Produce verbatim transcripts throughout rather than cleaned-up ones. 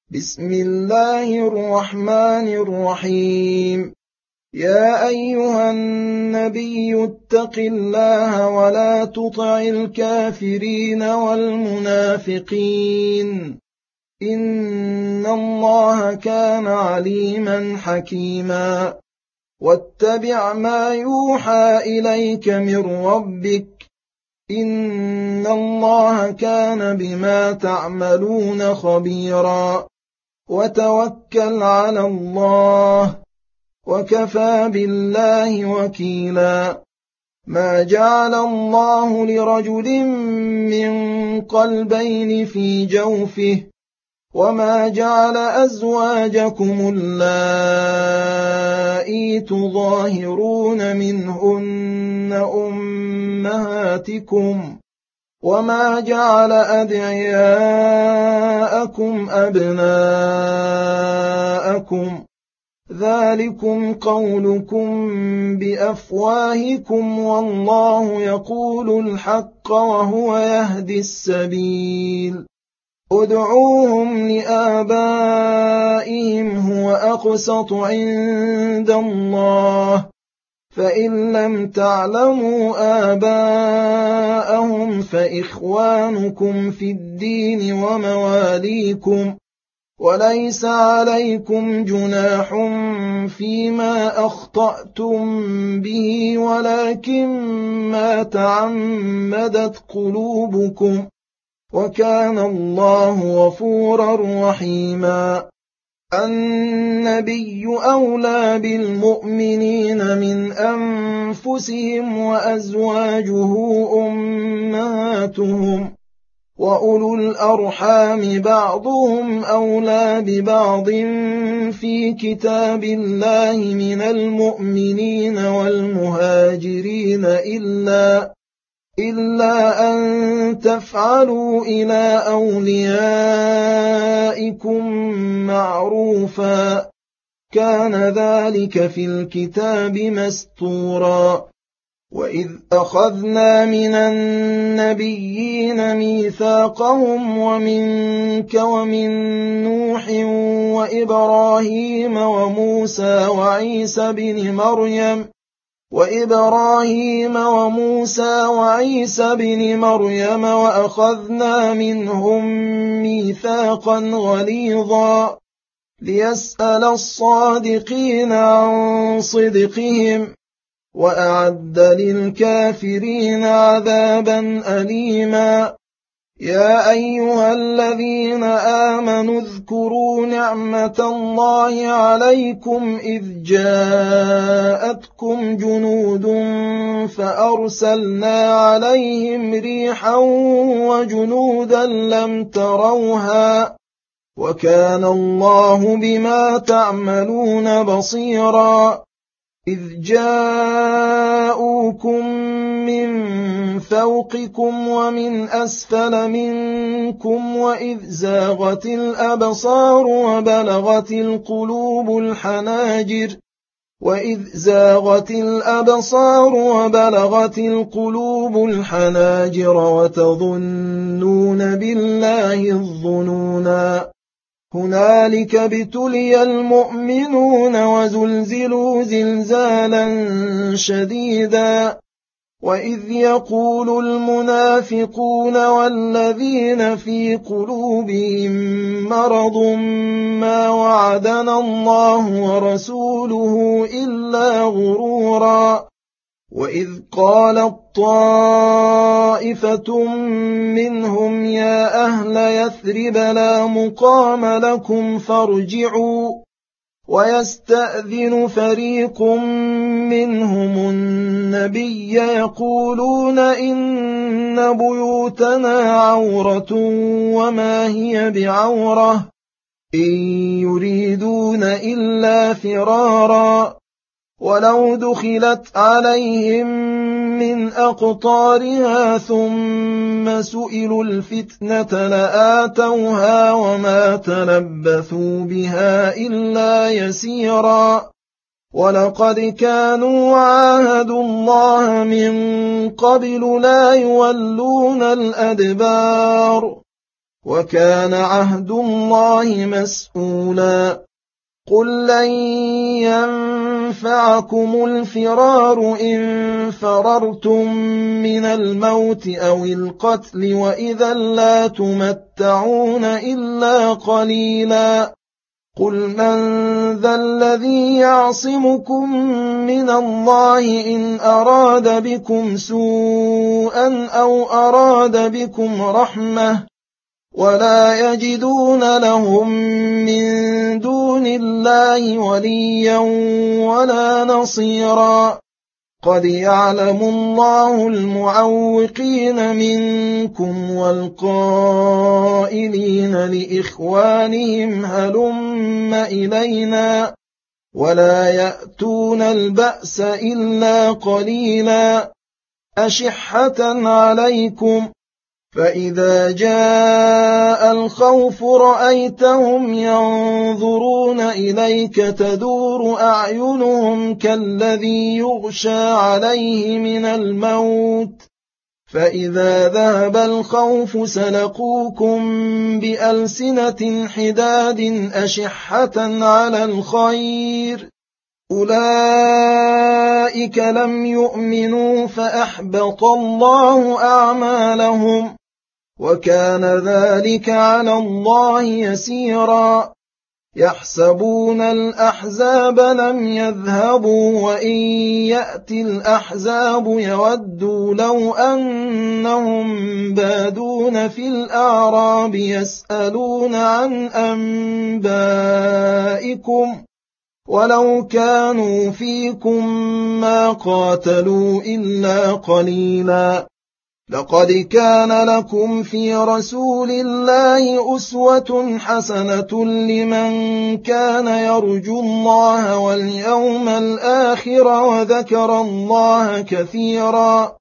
بسم الله الرحمن الرحيم. يا أيها النبي اتق الله ولا تطع الكافرين والمنافقين إن الله كان عليما حكيما. واتبع ما يوحى إليك من ربك إن الله كان بما تعملون خبيرا. وتوكل على الله وكفى بالله وكيلا. ما جعل الله لرجل من قلبين في جوفه وما جعل أزواجكم اللائي تظاهرون منهن أمهاتكم وما جعل أدعياءكم أبناءكم ذلكم قولكم بأفواهكم والله يقول الحق وهو يهدي السبيل. ادعوهم لآبائهم هو أقسط عند الله فإن لم تعلموا آباءهم فإخوانكم في الدين ومواليكم وليس عليكم جناح فيما أخطأتم به ولكن ما تعمدت قلوبكم وكان الله غفورا رحيما. النبي أولى بالمؤمنين من أنفسهم وأزواجه أمهاتهم وأولو الأرحام بعضهم أولى ببعض في كتاب الله من المؤمنين والمهاجرين إلا إلا أن تفعلوا إلى أوليائكم معروفا كان ذلك في الكتاب مسطورا. وإذ أخذنا من النبيين ميثاقهم ومنك ومن نوح وإبراهيم وموسى وعيسى بن مريم وإبراهيم وموسى وعيسى بن مريم وأخذنا منهم ميثاقا غليظا ليسأل الصادقين عن صدقهم وأعد للكافرين عذابا أليما. يا أيها الذين آمنوا اذكروا نعمة الله عليكم إذ جاءتكم جنود فأرسلنا عليهم ريحا وجنودا لم تروها وكان الله بما تعملون بصيرا. إذ جاءوكم من فوقكم ومن أسفل منكم وإذ زاغت الأبصار وبلغت القلوب الحناجر وإذ زاغت الأبصار وبلغت القلوب الحناجر وتظنون بالله الظنونا. هنالك ابتلي المؤمنون وزلزلوا زلزالا شديدا. وإذ يقول المنافقون والذين في قلوبهم مرض ما وعدنا الله ورسوله إلا غرورا. وإذ قالت طائفة منهم يا أهل يثرب لا مقام لكم فارجعوا ويستأذن فريق منهم النبي يقولون إن بيوتنا عورة وما هي بعورة إن يريدون إلا فرارا ولو دخلت عليهم من أقطارها ثم سئلوا الفتنة لآتوها وما تلبثوا بها إلا يسيرا. ولقد كانوا عاهدوا الله من قبل لا يولون الأدبار وكان عهد الله مسؤولا. قل لن ينفعكم الفرار إن فررتم من الموت أو القتل وإذا لا تمتعون إلا قليلا. قل من ذا الذي يعصمكم من الله إن أراد بكم سوءا أو أراد بكم رحمة ولا يجدون لهم من دون الله وليا ولا نصيرا. قد يعلم الله المعوقين منكم والقائلين لإخوانهم هلم إلينا ولا يأتون البأس إلا قليلا أشحة عليكم. فإذا جاء الخوف رأيتهم ينظرون إليك تدور أعينهم كالذي يغشى عليه من الموت فإذا ذهب الخوف سلقوكم بألسنة حداد أشحة على الخير أولئك لم يؤمنوا فأحبط الله أعمالهم وكان ذلك على الله يسيرا. يحسبون الأحزاب لم يذهبوا وإن يأتي الأحزاب يودوا لو أنهم بادون في الأعراب يسألون عن أنبائكم ولو كانوا فيكم ما قاتلوا إلا قليلا. لقد كان لكم في رسول الله أسوة حسنة لمن كان يرجو الله واليوم الآخر وذكر الله كثيرا.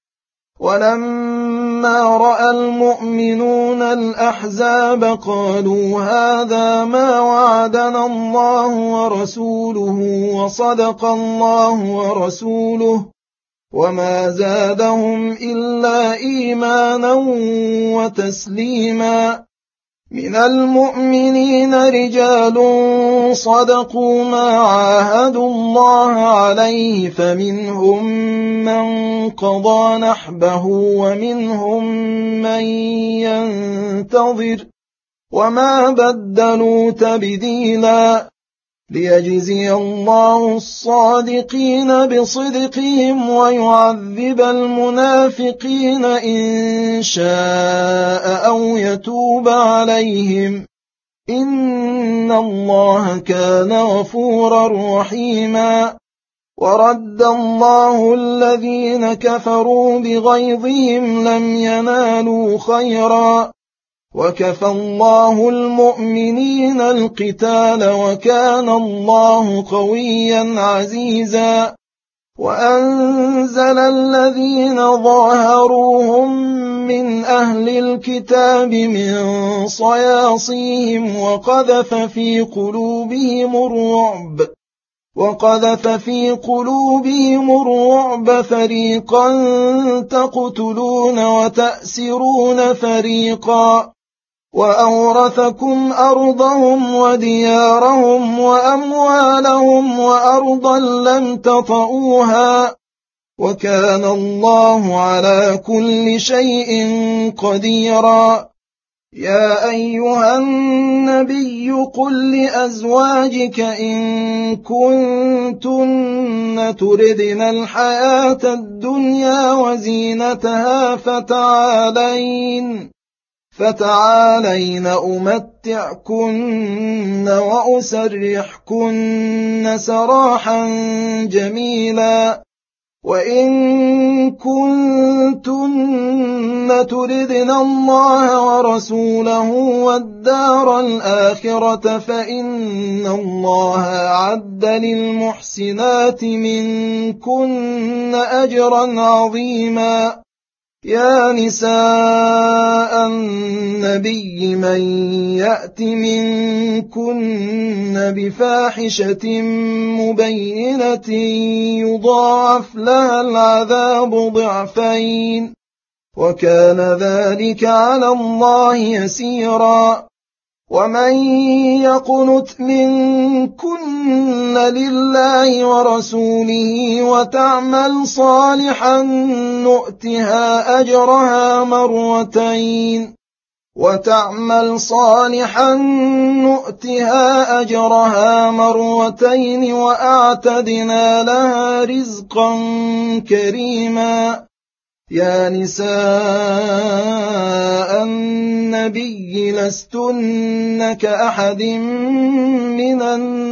ولما رأى المؤمنون الأحزاب قالوا هذا ما وعدنا الله ورسوله وصدق الله ورسوله وما زادهم إلا إيمانا وتسليما. من المؤمنين رجال صدقوا ما عاهدوا الله عليه فمنهم من قضى نحبه ومنهم من ينتظر وما بدلوا تبديلا. ليجزي الله الصادقين بصدقهم ويعذب المنافقين إن شاء أو يتوب عليهم إن الله كان غفورا رحيما. ورد الله الذين كفروا بغيظهم لم ينالوا خيرا وكفى الله المؤمنين القتال وكان الله قويا عزيزا. وأنزل الذين ظاهروهم من أهل الكتاب من صياصيهم وقذف في قلوبهم الرعب وقذف في قلوبهم الرعب فريقا تقتلون وتأسرون فريقا وأورثكم أرضهم وديارهم وأموالهم وأرضا لم تطئوها وكان الله على كل شيء قديرا. يا أيها النبي قل لأزواجك إن كنتن تردن الحياة الدنيا وزينتها فتعالين فتعالين أمتعكن وأسرحكن سراحا جميلا. وإن كنتن تردن الله ورسوله والدار الآخرة فإن الله أعد للمحسنات منكن أجرا عظيما. يا نساء النبي من يأت منكن بفاحشة مبينة يضاعف لها العذاب ضعفين وكان ذلك على الله يسيرا. ومن يقنت منكن لله ورسوله وتعمل صالحا نؤتها أجرها مرتين وتعمل صالحا نؤتها أجرها مرتين وأعتدنا لها رزقا كريما. يا نساء النبي لستن كأحد من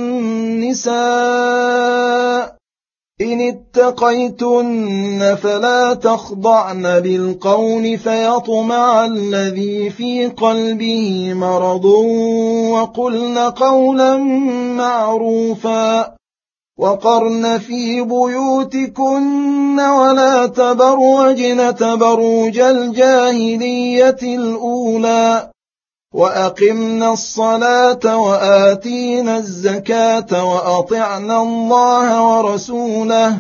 النساء إن اتقيتن فلا تخضعن بالقول فيطمع الذي في قلبه مرض وقلن قولا معروفا. وقرن في بيوتكن ولا تبرجن تبرج الجاهلية الأولى وأقمنا الصلاة وآتينا الزكاة وأطعنا الله ورسوله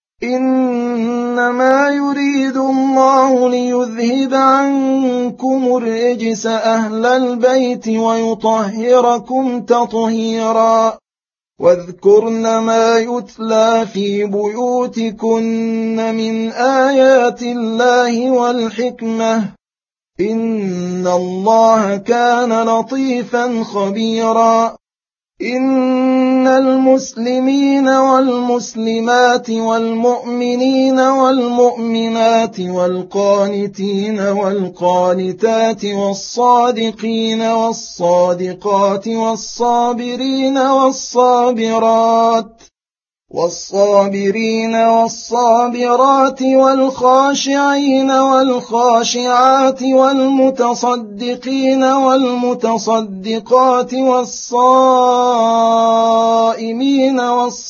إنما يريد الله ليذهب عنكم الرجس أهل البيت ويطهركم تطهيرا. واذكرن ما يتلى في بيوتكن من آيات الله والحكمة إن الله كان لطيفا خبيرا. إن المسلمين والمسلمات والمؤمنين والمؤمنات والقانتين والقانتات والصادقين والصادقات والصابرين والصابرات والصابرين والصابرات والخاشعين والخاشعات والمتصدقين والمتصدقات والصائمين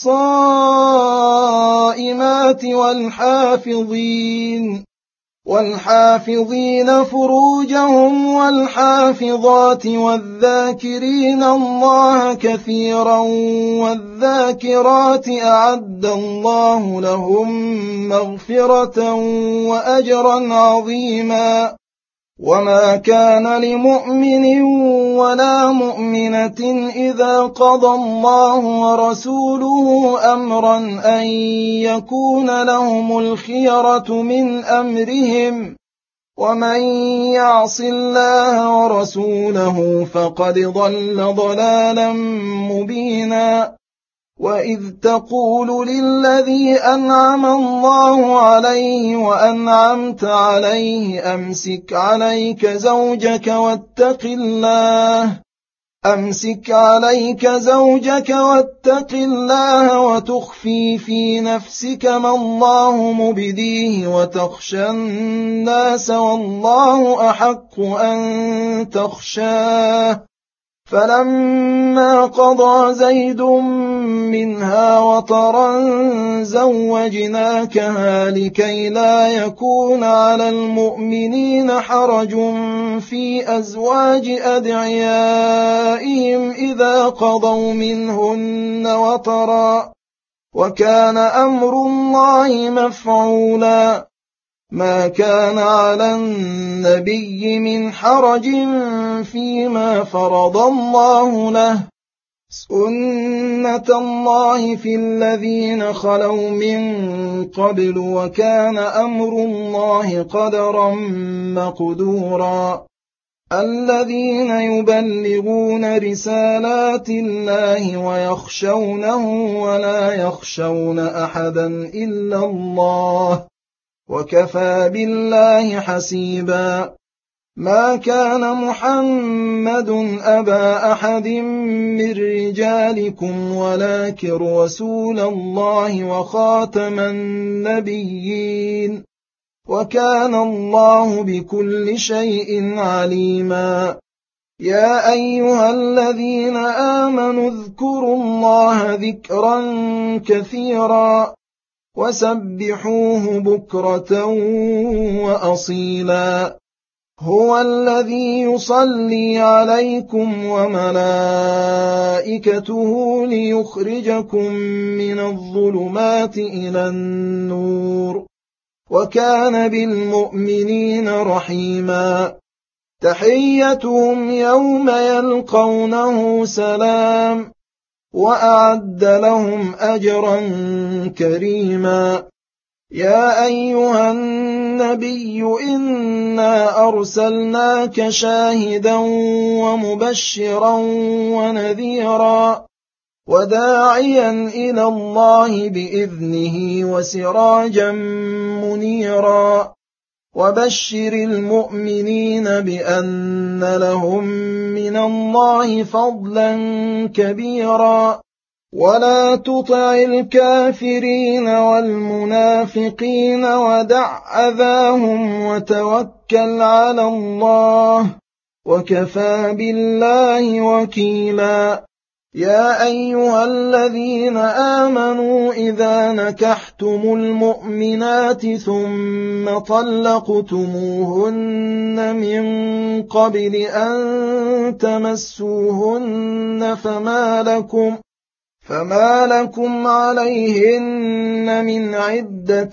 والصائمات والحافظين والحافظين فروجهم والحافظات والذاكرين الله كثيرا والذاكرات أعد الله لهم مغفرة وأجرا عظيما. وما كان لمؤمن ولا مؤمنة إذا قضى الله ورسوله أمرا أن يكون لهم الخيرة من أمرهم ومن يعص الله ورسوله فقد ضل ضلالا مبينا. وإذ تقول للذي أنعم الله عليه وأنعمت عليه أمسك عليك زوجك واتق الله أمسك عليك زوجك واتق الله وتخفي في نفسك ما الله مبديه وتخشى الناس والله أحق أن تخشاه. فلما قضى زيد منها وطرا زوجناكها لكي لا يكون على المؤمنين حرج في أزواج أدعيائهم إذا قضوا منهن وطرا وكان أمر الله مفعولا. ما كان على النبي من حرج فيما فرض الله له سنة الله في الذين خلوا من قبل وكان أمر الله قدرا مقدورا. الذين يبلغون رسالات الله ويخشونه ولا يخشون أحدا إلا الله وكفى بالله حسيبا. ما كان محمد أبا أحد من رجالكم ولكن رسول الله وخاتم النبيين وكان الله بكل شيء عليما. يا أيها الذين آمنوا اذكروا الله ذكرا كثيرا وسبحوه بكرة وأصيلا. هو الذي يصلي عليكم وملائكته ليخرجكم من الظلمات إلى النور وكان بالمؤمنين رحيما. تحيتهم يوم يلقونه سلام، وأعد لهم أجرا كريما. يا أيها النبي إنا أرسلناك شاهدا ومبشرا ونذيرا وداعيا إلى الله بإذنه وسراجا منيرا. وبشر المؤمنين بأن لهم من الله فضلا كبيرا. ولا تطع الكافرين والمنافقين ودع أذاهم وتوكل على الله، وكفى بالله وكيلا. يا أيها الذين آمنوا إذا نكحتم المؤمنات ثم طلقتموهن من قبل أن تمسوهن فما لكم فما لكم عليهن من عدة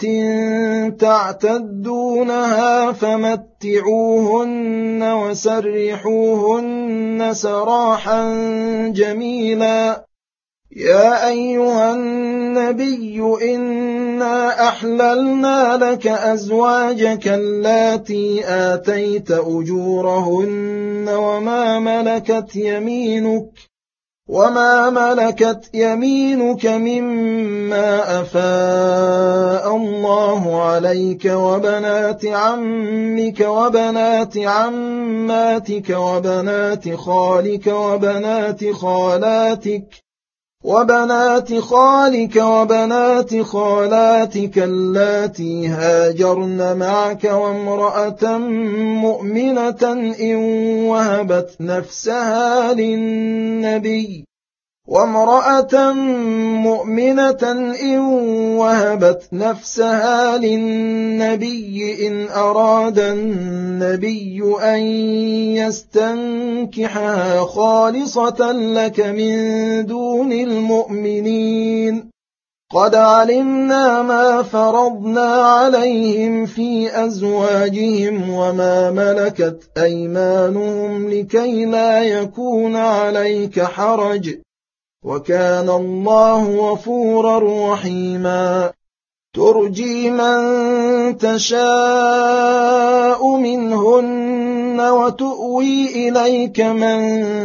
تعتدونها فمتعوهن وسرحوهن سراحا جميلا. يا أيها النبي إنا أحللنا لك أزواجك اللاتي آتيت أجورهن وما ملكت يمينك وما ملكت يمينك مما أفاء الله عليك وبنات عمك وبنات عماتك وبنات خالك وبنات خالاتك وبنات خالك وبنات خالاتك اللاتي هاجرن معك وامرأة مؤمنة إن وهبت نفسها للنبي وامرأة مؤمنة إن وهبت نفسها للنبي إن أراد النبي أن يستنكحها خالصة لك من دون المؤمنين. قد علمنا ما فرضنا عليهم في أزواجهم وما ملكت أيمانهم لكي لا يكون عليك حرج، وكان الله غفورا رحيما. ترجي من تشاء منهن وتؤوي إليك من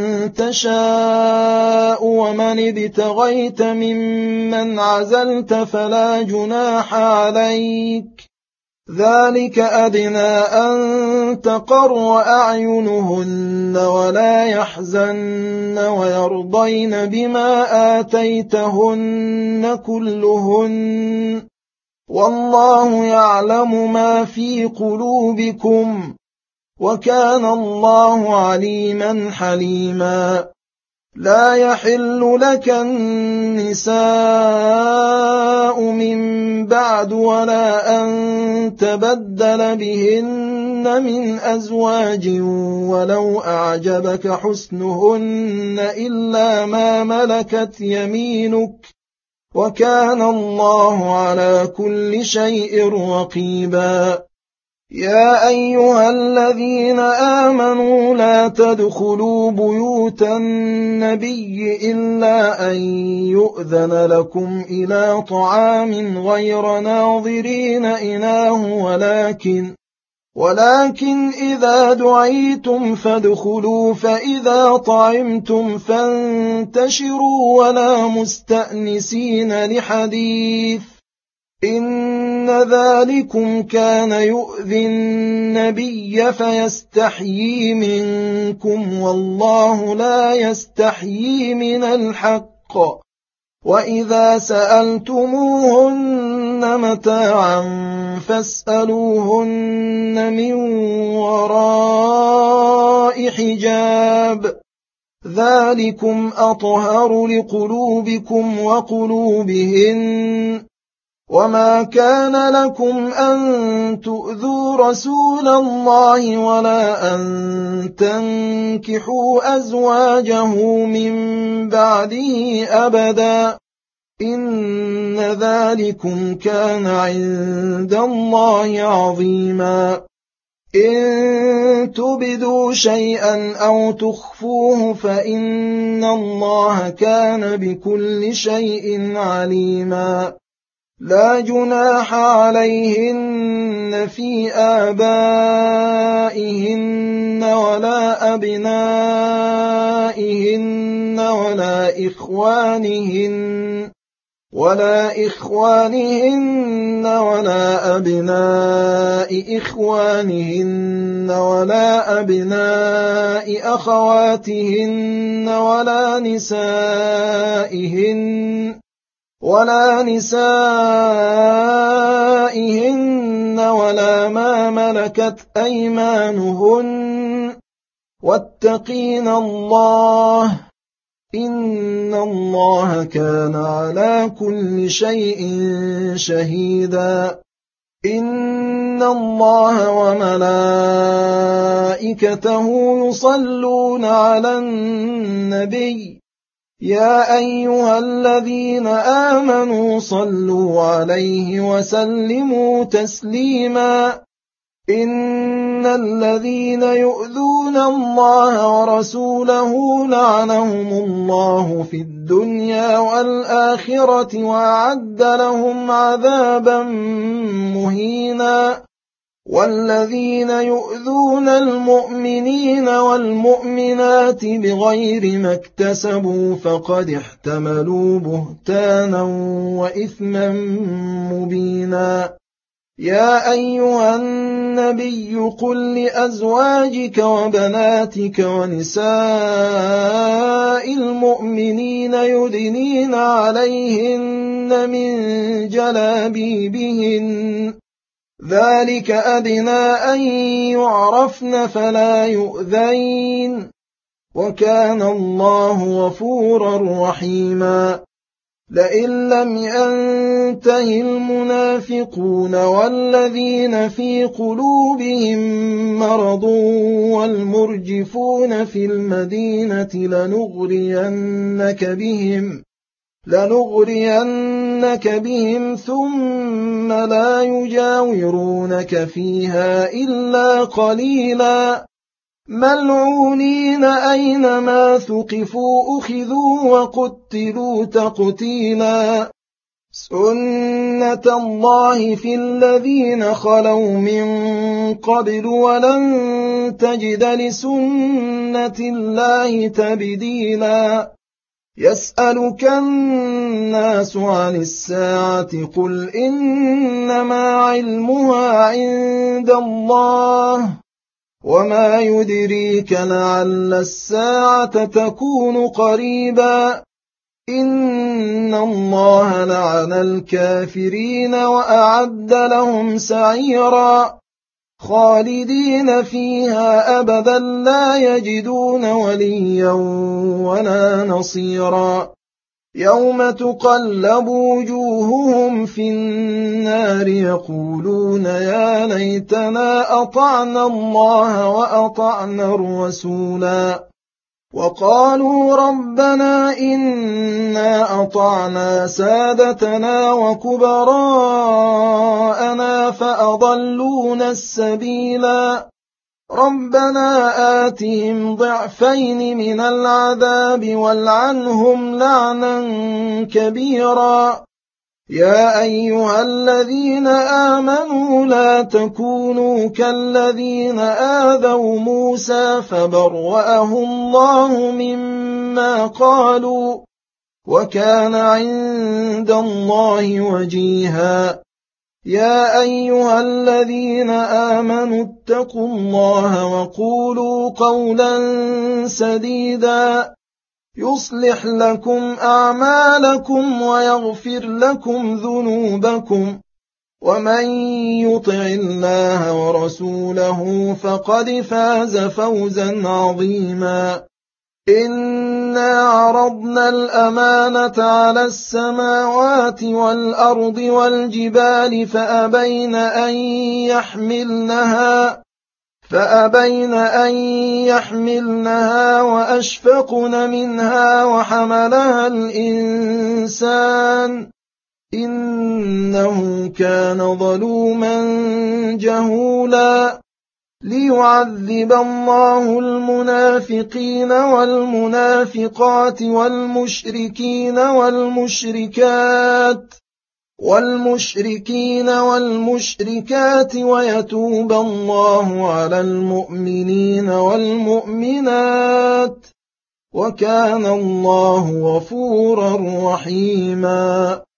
تشاء ومن ابتغيت ممن عزلت فلا جناح عليك، ذلك أدنى أن تقر أعينهن ولا يحزن ويرضين بما آتيتهن كلهن، والله يعلم ما في قلوبكم، وكان الله عليما حليما. لا يحل لك النساء من بعد ولا أن تبدل بهن من أزواج ولو أعجبك حسنهن إلا ما ملكت يمينك، وكان الله على كل شيء رقيبا. يا أيها الذين آمنوا لا تدخلوا بيوت النبي إلا أن يؤذن لكم إلى طعام غير ناظرين إناه ولكن ولكن إذا دعيتم فادخلوا فإذا طعمتم فانتشروا ولا مستأنسين لحديث، إن ذلكم كان يؤذي النبي فيستحيي منكم والله لا يستحيي من الحق. وإذا سألتموهن متاعا فاسألوهن من وراء حجاب، ذلكم أطهر لقلوبكم وقلوبهن. وما كان لكم أن تؤذوا رسول الله ولا أن تنكحوا أزواجه من بعده أبدا، إن ذلكم كان عند الله عظيما إن تبدوا شيئا أو تخفوه فإن الله كان بكل شيء عليما لا جناح عليهن في آبائهن ولا أبنائهن ولا إخوانهن ولا إخوانهن ولا أبناء إخوانهن ولا أبناء أخواتهن ولا نسائهن ولا نسائهن ولا ما ملكت أيمانهن واتقين الله إن الله كان على كل شيء شهيدا إن الله وملائكته يصلون على النبي يا أيها الذين آمنوا صلوا عليه وسلموا تسليما إن الذين يؤذون الله ورسوله لعنهم الله في الدنيا والآخرة وأعد لهم عذابا مهينا والذين يؤذون المؤمنين والمؤمنات بغير ما اكتسبوا فقد احتملوا بهتانا وإثما مبينا يا أيها النبي قل لأزواجك وبناتك ونساء المؤمنين يدنين عليهن من جلابيبهن ذلك أدنى أن يعرفن فلا يؤذين وكان الله غفورا رحيما لئن لم ينته المنافقون والذين في قلوبهم مرض والمرجفون في المدينة لنغرينك بهم لنغرينك بهم ثم لا يجاورونك فيها إلا قليلا ملعونين أينما ثقفوا أخذوا وقتلوا تقتيلا سنة الله في الذين خلوا من قبل ولن تجد لسنة الله تبديلا يسألك الناس عن الساعة قل إنما علمها عند الله وما يدريك لعل الساعة تكون قريبا إن الله لعن الكافرين وأعد لهم سعيرا خالدين فيها أبدا لا يجدون وليا ولا نصيرا يوم تقلب وجوههم في النار يقولون يا ليتنا أطعنا الله وأطعنا الرسولا وقالوا ربنا إنا أطعنا سادتنا وكبراءنا فأضلونا السبيلا ربنا آتهم ضعفين من العذاب والعنهم لعنا كبيرا يا أيها الذين آمنوا لا تكونوا كالذين آذوا موسى فبرأه الله مما قالوا وكان عند الله وجيها يا أيها الذين آمنوا اتقوا الله وقولوا قولا سديدا يصلح لكم أعمالكم ويغفر لكم ذنوبكم ومن يطع الله ورسوله فقد فاز فوزا عظيما إنا عرضنا الأمانة على السماوات والأرض والجبال فأبين أن يحملنها فأبين أن يحملنها وأشفقن منها وحملها الإنسان إنه كان ظلوما جهولا ليعذب الله المنافقين والمنافقات والمشركين والمشركات والمشركين والمشركات ويتوب الله على المؤمنين والمؤمنات وكان الله غفورا رحيما.